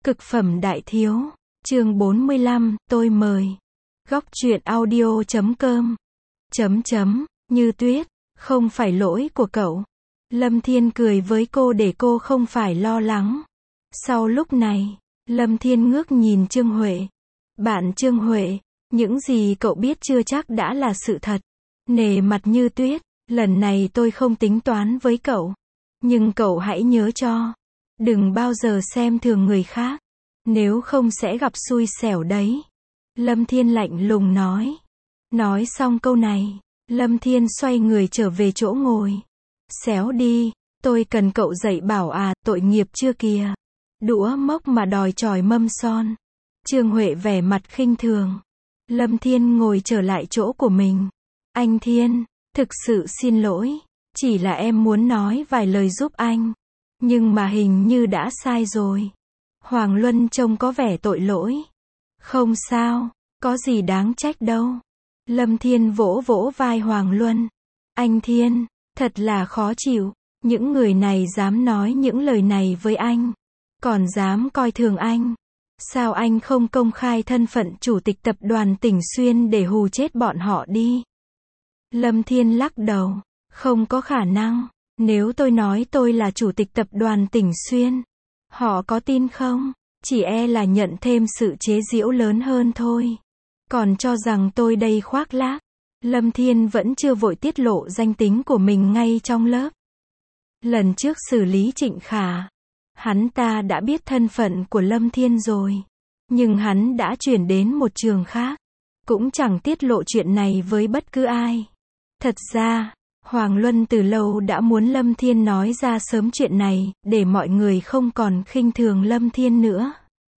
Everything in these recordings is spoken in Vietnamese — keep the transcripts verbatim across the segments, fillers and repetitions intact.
Cực phẩm đại thiếu, chương bốn mươi lăm, tôi mời. Góc truyện audio chấm com. Chấm chấm, Như Tuyết, không phải lỗi của cậu. Lâm Thiên cười với cô để cô không phải lo lắng. Sau lúc này, Lâm Thiên ngước nhìn Trương Huệ. Bạn Trương Huệ, những gì cậu biết chưa chắc đã là sự thật. Nể mặt Như Tuyết, lần này tôi không tính toán với cậu. Nhưng cậu hãy nhớ cho. Đừng bao giờ xem thường người khác. Nếu không sẽ gặp xui xẻo đấy. Lâm Thiên lạnh lùng nói. Nói xong câu này, Lâm Thiên xoay người trở về chỗ ngồi. Xéo đi, tôi cần cậu dạy bảo à, tội nghiệp chưa kìa. Đũa mốc mà đòi chòi mâm son. Trương Huệ vẻ mặt khinh thường. Lâm Thiên ngồi trở lại chỗ của mình. Anh Thiên, thực sự xin lỗi. Chỉ là em muốn nói vài lời giúp anh. Nhưng mà hình như đã sai rồi. Hoàng Luân trông có vẻ tội lỗi. Không sao, có gì đáng trách đâu. Lâm Thiên vỗ vỗ vai Hoàng Luân. Anh Thiên, thật là khó chịu. Những người này dám nói những lời này với anh. Còn dám coi thường anh. Sao anh không công khai thân phận chủ tịch tập đoàn Tỉnh Xuyên để hù chết bọn họ đi? Lâm Thiên lắc đầu. Không có khả năng. Nếu tôi nói tôi là chủ tịch tập đoàn Tỉnh Xuyên, họ có tin không? Chỉ e là nhận thêm sự chế giễu lớn hơn thôi. Còn cho rằng tôi đây khoác lác. Lâm Thiên vẫn chưa vội tiết lộ danh tính của mình ngay trong lớp. Lần trước xử lý Trịnh Khả, hắn ta đã biết thân phận của Lâm Thiên rồi. Nhưng hắn đã chuyển đến một trường khác. Cũng chẳng tiết lộ chuyện này với bất cứ ai. Thật ra, Hoàng Luân từ lâu đã muốn Lâm Thiên nói ra sớm chuyện này, để mọi người không còn khinh thường Lâm Thiên nữa.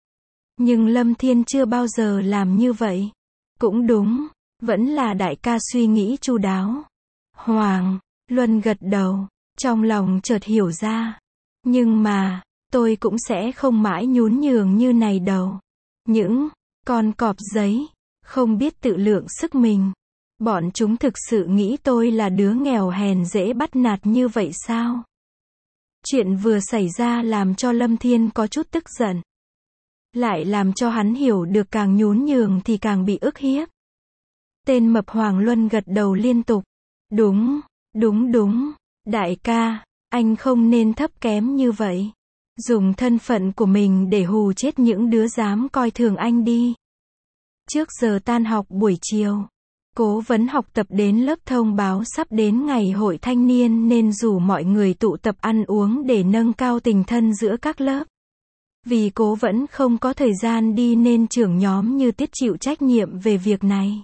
Nhưng Lâm Thiên chưa bao giờ làm như vậy. Cũng đúng, vẫn là đại ca suy nghĩ chu đáo. Hoàng Luân gật đầu, trong lòng chợt hiểu ra. Nhưng mà, tôi cũng sẽ không mãi nhún nhường như này đâu. Những con cọp giấy, không biết tự lượng sức mình. Bọn chúng thực sự nghĩ tôi là đứa nghèo hèn dễ bắt nạt như vậy sao? Chuyện vừa xảy ra làm cho Lâm Thiên có chút tức giận. Lại làm cho hắn hiểu được càng nhún nhường thì càng bị ức hiếp. Tên mập Hoàng Luân gật đầu liên tục. Đúng, đúng đúng, đại ca, anh không nên thấp kém như vậy. Dùng thân phận của mình để hù chết những đứa dám coi thường anh đi. Trước giờ tan học buổi chiều, Cố Vấn học tập đến lớp thông báo sắp đến ngày hội thanh niên nên rủ mọi người tụ tập ăn uống để nâng cao tình thân giữa các lớp. Vì Cố Vấn không có thời gian đi nên trưởng nhóm Như Tuyết chịu trách nhiệm về việc này.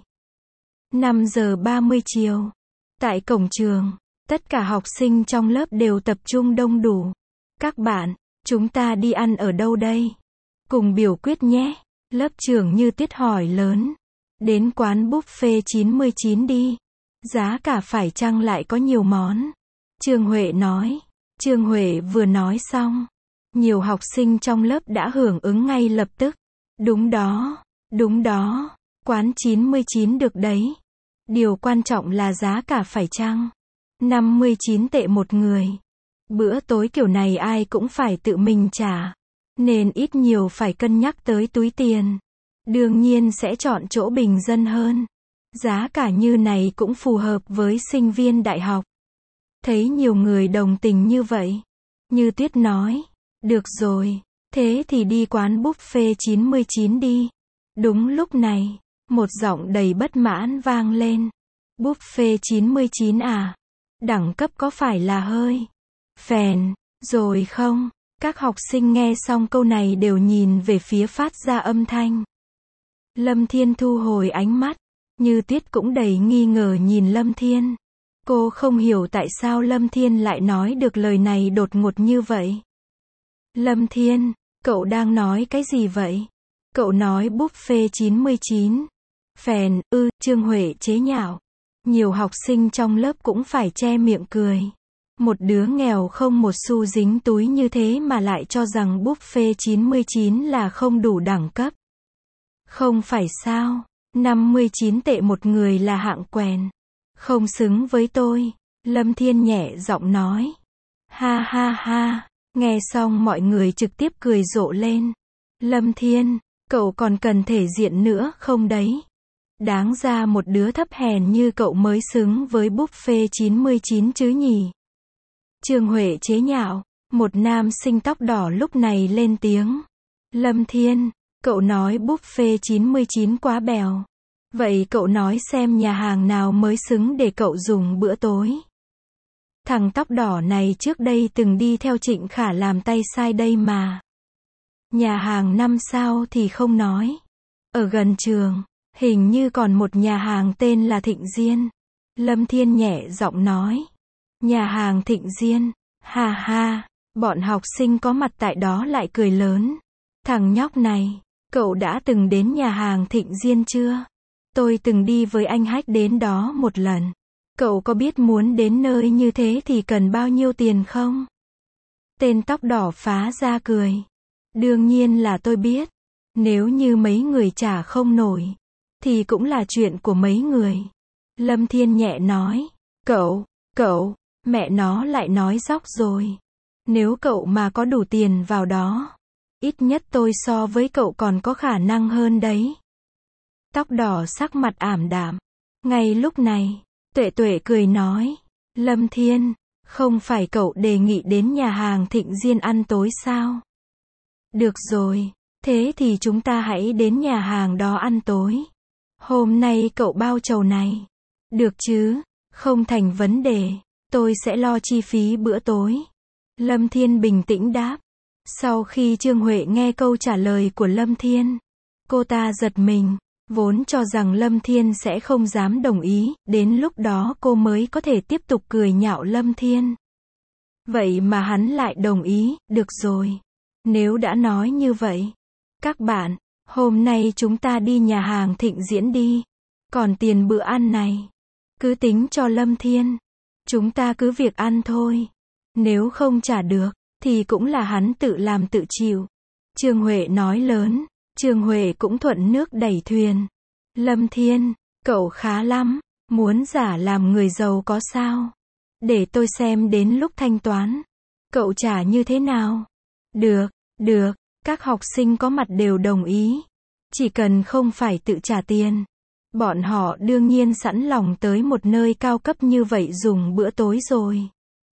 năm giờ ba mươi chiều, tại cổng trường, tất cả học sinh trong lớp đều tập trung đông đủ. Các bạn, chúng ta đi ăn ở đâu đây? Cùng biểu quyết nhé. Lớp trưởng Như Tuyết hỏi lớn. Đến quán buffet chín mươi chín đi. Giá cả phải chăng lại có nhiều món? Trương Huệ nói. Trương Huệ vừa nói xong, nhiều học sinh trong lớp đã hưởng ứng ngay lập tức. Đúng đó, đúng đó, quán chín mươi chín được đấy. Điều quan trọng là giá cả phải chăng? năm mươi chín tệ một người. Bữa tối kiểu này ai cũng phải tự mình trả. Nên ít nhiều phải cân nhắc tới túi tiền. Đương nhiên sẽ chọn chỗ bình dân hơn. Giá cả như này cũng phù hợp với sinh viên đại học. Thấy nhiều người đồng tình như vậy. Như Tuyết nói. Được rồi, thế thì đi quán buffet chín mươi chín đi. Đúng lúc này, một giọng đầy bất mãn vang lên. Buffet chín mươi chín à? Đẳng cấp có phải là hơi phèn rồi không? Các học sinh nghe xong câu này đều nhìn về phía phát ra âm thanh. Lâm Thiên thu hồi ánh mắt. Như Tuyết cũng đầy nghi ngờ nhìn Lâm Thiên. Cô không hiểu tại sao Lâm Thiên lại nói được lời này đột ngột như vậy. Lâm Thiên, cậu đang nói cái gì vậy? Cậu nói buffet chín mươi chín. Phèn, ư, Trương Huệ chế nhạo. Nhiều học sinh trong lớp cũng phải che miệng cười. Một đứa nghèo không một xu dính túi như thế mà lại cho rằng buffet chín mươi chín là không đủ đẳng cấp. Không phải sao? năm mươi chín tệ một người là hạng quèn. Không xứng với tôi. Lâm Thiên nhẹ giọng nói. Ha ha ha. Nghe xong mọi người trực tiếp cười rộ lên. Lâm Thiên, cậu còn cần thể diện nữa không đấy? Đáng ra một đứa thấp hèn như cậu mới xứng với buffet chín mươi chín chứ nhỉ? Trương Huệ chế nhạo, một nam sinh tóc đỏ lúc này lên tiếng. Lâm Thiên, cậu nói buffet chín mươi chín quá bèo. Vậy cậu nói xem nhà hàng nào mới xứng để cậu dùng bữa tối? Thằng tóc đỏ này trước đây từng đi theo Trịnh Khả làm tay sai đây mà. Nhà hàng năm sao thì không nói. Ở gần trường, hình như còn một nhà hàng tên là Thịnh Diên. Lâm Thiên nhẹ giọng nói. Nhà hàng Thịnh Diên, ha ha, bọn học sinh có mặt tại đó lại cười lớn. Thằng nhóc này, cậu đã từng đến nhà hàng Thịnh Diên chưa? Tôi từng đi với anh Hách đến đó một lần. Cậu có biết muốn đến nơi như thế thì cần bao nhiêu tiền không? Tên tóc đỏ phá ra cười. Đương nhiên là tôi biết. Nếu như mấy người trả không nổi, thì cũng là chuyện của mấy người. Lâm Thiên nhẹ nói. Cậu, cậu, mẹ nó lại nói dóc rồi. Nếu cậu mà có đủ tiền vào đó, ít nhất tôi so với cậu còn có khả năng hơn đấy. Tóc đỏ sắc mặt ảm đạm. Ngay lúc này, Tuệ Tuệ cười nói. Lâm Thiên, không phải cậu đề nghị đến nhà hàng Thịnh Diên ăn tối sao? Được rồi, thế thì chúng ta hãy đến nhà hàng đó ăn tối. Hôm nay cậu bao chầu này. Được chứ, không thành vấn đề, tôi sẽ lo chi phí bữa tối. Lâm Thiên bình tĩnh đáp. Sau khi Trương Huệ nghe câu trả lời của Lâm Thiên, cô ta giật mình, vốn cho rằng Lâm Thiên sẽ không dám đồng ý, đến lúc đó cô mới có thể tiếp tục cười nhạo Lâm Thiên. Vậy mà hắn lại đồng ý, được rồi. Nếu đã nói như vậy, các bạn, hôm nay chúng ta đi nhà hàng Thịnh Diễn đi. Còn tiền bữa ăn này, cứ tính cho Lâm Thiên. Chúng ta cứ việc ăn thôi. Nếu không trả được, thì cũng là hắn tự làm tự chịu. Trương Huệ nói lớn. Trương Huệ cũng thuận nước đẩy thuyền. Lâm Thiên, cậu khá lắm. Muốn giả làm người giàu có sao? Để tôi xem đến lúc thanh toán. Cậu trả như thế nào? Được, được, các học sinh có mặt đều đồng ý. Chỉ cần không phải tự trả tiền. Bọn họ đương nhiên sẵn lòng tới một nơi cao cấp như vậy dùng bữa tối rồi.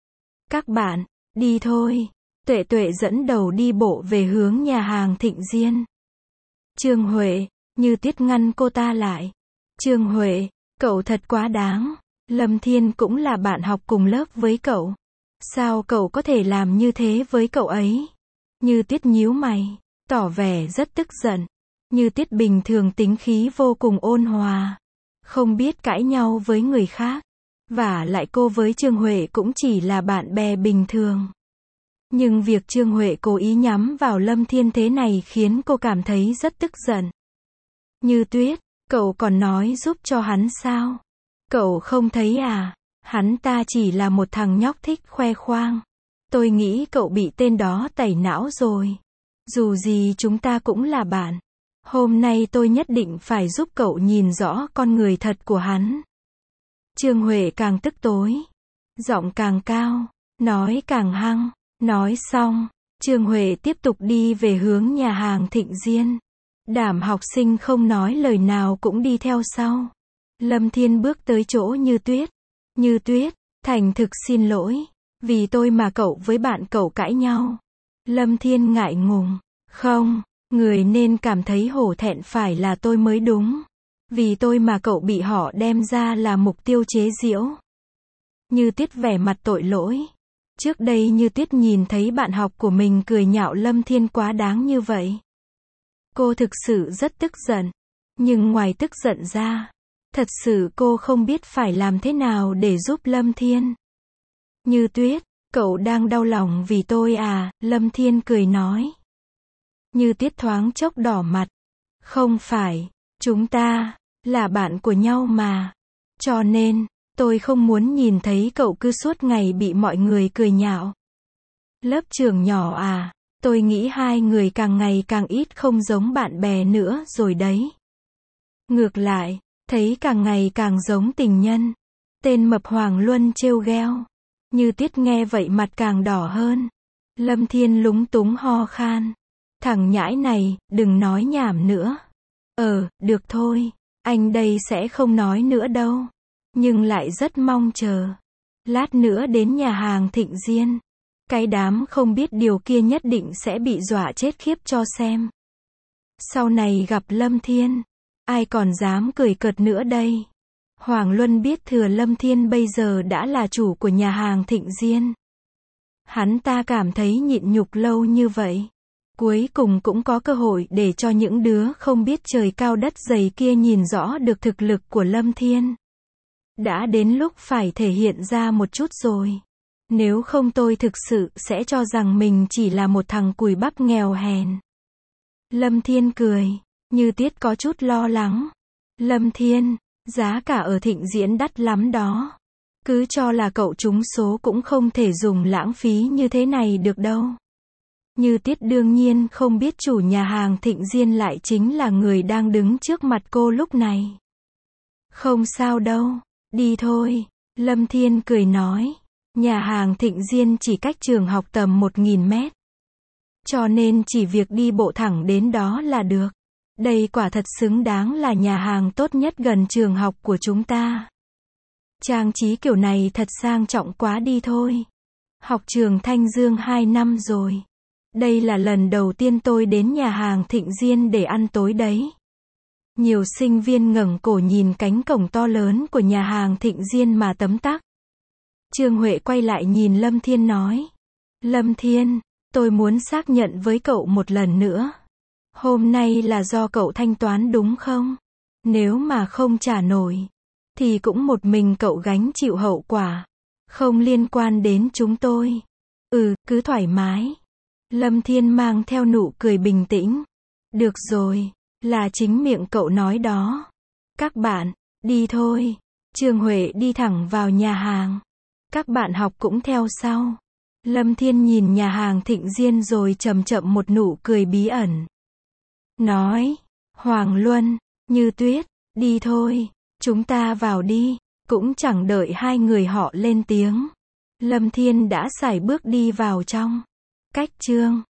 Các bạn, đi thôi. Tuệ Tuệ dẫn đầu đi bộ về hướng nhà hàng Thịnh Diên. Trương Huệ, Như Tuyết ngăn cô ta lại. Trương Huệ, cậu thật quá đáng. Lâm Thiên cũng là bạn học cùng lớp với cậu. Sao cậu có thể làm như thế với cậu ấy? Như Tuyết nhíu mày, tỏ vẻ rất tức giận. Như Tuyết bình thường tính khí vô cùng ôn hòa, không biết cãi nhau với người khác. Vả lại cô với Trương Huệ cũng chỉ là bạn bè bình thường. Nhưng việc Trương Huệ cố ý nhắm vào Lâm Thiên thế này khiến cô cảm thấy rất tức giận. Như Tuyết, cậu còn nói giúp cho hắn sao? Cậu không thấy à? Hắn ta chỉ là một thằng nhóc thích khoe khoang. Tôi nghĩ cậu bị tên đó tẩy não rồi. Dù gì chúng ta cũng là bạn. Hôm nay tôi nhất định phải giúp cậu nhìn rõ con người thật của hắn. Trương Huệ càng tức tối, giọng càng cao, nói càng hăng. Nói xong, Trương Huệ tiếp tục đi về hướng nhà hàng Thịnh Diên. Đám học sinh không nói lời nào cũng đi theo sau. Lâm Thiên bước tới chỗ Như Tuyết. Như Tuyết, thành thực xin lỗi, vì tôi mà cậu với bạn cậu cãi nhau. Lâm Thiên ngại ngùng. Không, người nên cảm thấy hổ thẹn phải là tôi mới đúng. Vì tôi mà cậu bị họ đem ra là mục tiêu chế giễu. Như Tuyết vẻ mặt tội lỗi. Trước đây Như Tuyết nhìn thấy bạn học của mình cười nhạo Lâm Thiên quá đáng như vậy. Cô thực sự rất tức giận. Nhưng ngoài tức giận ra, thật sự cô không biết phải làm thế nào để giúp Lâm Thiên. Như Tuyết, cậu đang đau lòng vì tôi à? Lâm Thiên cười nói. Như Tuyết thoáng chốc đỏ mặt. Không phải, chúng ta là bạn của nhau mà. Cho nên, tôi không muốn nhìn thấy cậu cứ suốt ngày bị mọi người cười nhạo. Lớp trưởng nhỏ à, tôi nghĩ hai người càng ngày càng ít không giống bạn bè nữa rồi đấy. Ngược lại, thấy càng ngày càng giống tình nhân. Tên mập Hoàng Luân trêu gheo. Như Tuyết nghe vậy mặt càng đỏ hơn. Lâm Thiên lúng túng ho khan. Thằng nhãi này, đừng nói nhảm nữa. Ờ, được thôi. Anh đây sẽ không nói nữa đâu. Nhưng lại rất mong chờ. Lát nữa đến nhà hàng Thịnh Diên. Cái đám không biết điều kia nhất định sẽ bị dọa chết khiếp cho xem. Sau này gặp Lâm Thiên, ai còn dám cười cợt nữa đây. Hoàng Luân biết thừa Lâm Thiên bây giờ đã là chủ của nhà hàng Thịnh Diên. Hắn ta cảm thấy nhịn nhục lâu như vậy. Cuối cùng cũng có cơ hội để cho những đứa không biết trời cao đất dày kia nhìn rõ được thực lực của Lâm Thiên. Đã đến lúc phải thể hiện ra một chút rồi. Nếu không tôi thực sự sẽ cho rằng mình chỉ là một thằng cùi bắp nghèo hèn. Lâm Thiên cười. Như Tiết có chút lo lắng. Lâm Thiên, giá cả ở Thịnh Diễn đắt lắm đó. Cứ cho là cậu trúng số cũng không thể dùng lãng phí như thế này được đâu. Như Tiết đương nhiên không biết chủ nhà hàng Thịnh Diên lại chính là người đang đứng trước mặt cô lúc này. Không sao đâu, đi thôi. Lâm Thiên cười nói. Nhà hàng Thịnh Diên chỉ cách trường học tầm một nghìn mét. Cho nên chỉ việc đi bộ thẳng đến đó là được. Đây quả thật xứng đáng là nhà hàng tốt nhất gần trường học của chúng ta. Trang trí kiểu này thật sang trọng quá đi thôi. Học trường Thanh Dương hai năm rồi. Đây là lần đầu tiên tôi đến nhà hàng Thịnh Diên để ăn tối đấy. Nhiều sinh viên ngẩng cổ nhìn cánh cổng to lớn của nhà hàng Thịnh Diên mà tấm tắc. Trương Huệ quay lại nhìn Lâm Thiên nói. Lâm Thiên, tôi muốn xác nhận với cậu một lần nữa. Hôm nay là do cậu thanh toán đúng không? Nếu mà không trả nổi, thì cũng một mình cậu gánh chịu hậu quả. Không liên quan đến chúng tôi. Ừ, cứ thoải mái. Lâm Thiên mang theo nụ cười bình tĩnh. Được rồi, là chính miệng cậu nói đó. Các bạn, đi thôi. Trương Huệ đi thẳng vào nhà hàng. Các bạn học cũng theo sau. Lâm Thiên nhìn nhà hàng Thịnh Diên rồi chậm chậm một nụ cười bí ẩn. Nói, Hoàng Luân, Như Tuyết, đi thôi, chúng ta vào đi. Cũng chẳng đợi hai người họ lên tiếng. Lâm Thiên đã sải bước đi vào trong. Cách chương